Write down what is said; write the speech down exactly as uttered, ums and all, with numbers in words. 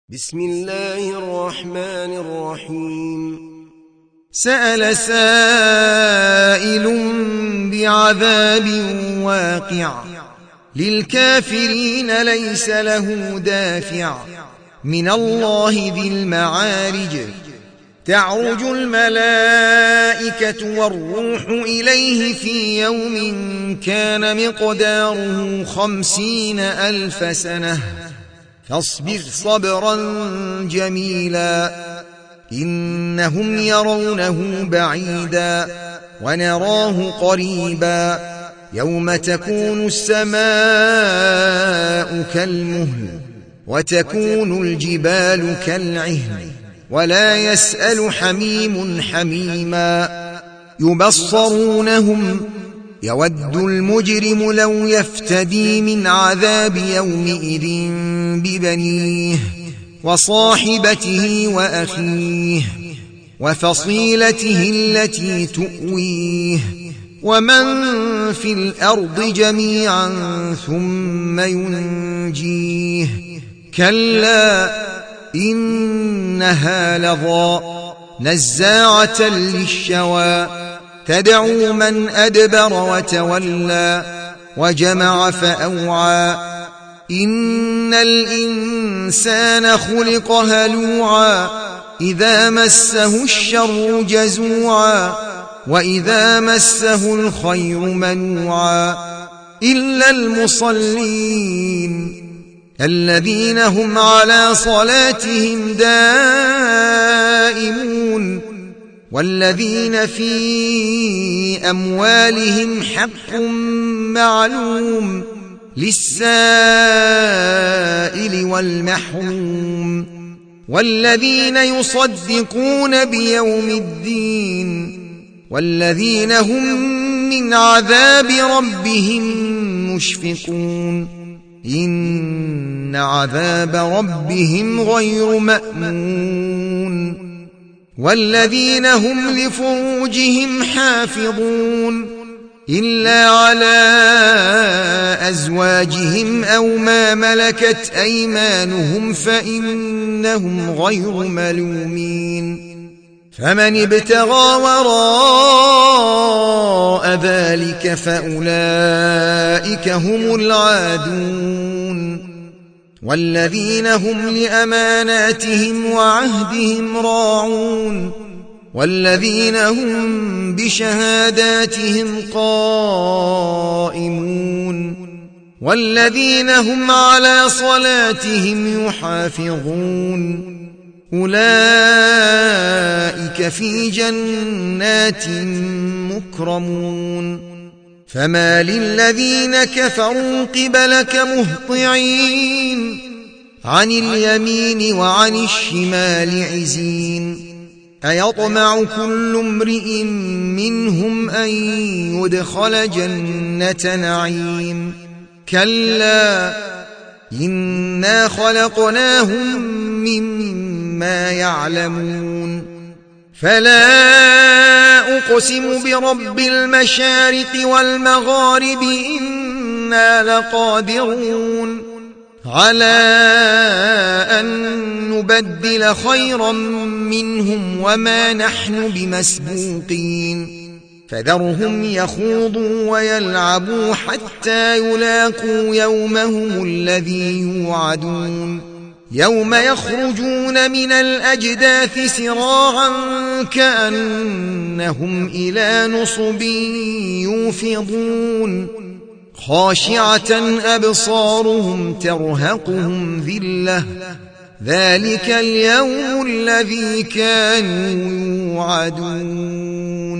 بسم الله الرحمن الرحيم. سأل سائل بعذاب واقع للكافرين ليس له دافع من الله ذي المعارج. تعرج الملائكة والروح إليه في يوم كان مقداره خمسين ألف سنة فاصبر صبرا جميلا إنهم يرونه بعيدا ونراه قريبا يوم تكون السماء كالمهل وتكون الجبال كالعهن ولا يسأل حميم حميما يبصرونهم يود المجرم لو يفتدي من عذاب يومئذ ببنيه وصاحبته وأخيه وفصيلته التي تؤويه ومن في الأرض جميعا ثم ينجيه كلا إنها لظى نزاعة للشوى تدعو من أدبر وتولى وجمع فأوعى إن الإنسان خلق هلوعا إذا مسه الشر جزوعا وإذا مسه الخير منوعا إلا المصلين الذين هم على صلاتهم دائمون والذين في أموالهم حق معلوم للسائل والمحروم والذين يصدقون بيوم الدين والذين هم من عذاب ربهم مشفقون إن عذاب ربهم غير مأمون والذين هم لفروجهم حافظون إلا على أزواجهم أو ما ملكت أيمانهم فإنهم غير ملومين فمن ابتغى وراء ذلك فأولئك هم العادون والذين هم لأماناتهم وعهدهم راعون والذين هم بشهاداتهم قائمون والذين هم على صلاتهم يحافظون أولئك في جنات مكرمون فما للذين كفروا قبلك مهطعين عن اليمين وعن الشمال عزين أيطمع كل امرئ منهم أن يدخل جنة نعيم كلا إنا خلقناهم مما يعلمون فلا أقسم برب المشارق والمغارب إنا لقادرون على أن نبدل خيرا منهم وما نحن بمسبوقين فذرهم يخوضوا ويلعبوا حتى يلاقوا يومهم الذي يوعدون يوم يخرجون من الأجداث سراعا كأنهم إلى نصب يوفضون خاشعة أبصارهم ترهقهم ذلة ذلك اليوم الذي كانوا يوعدون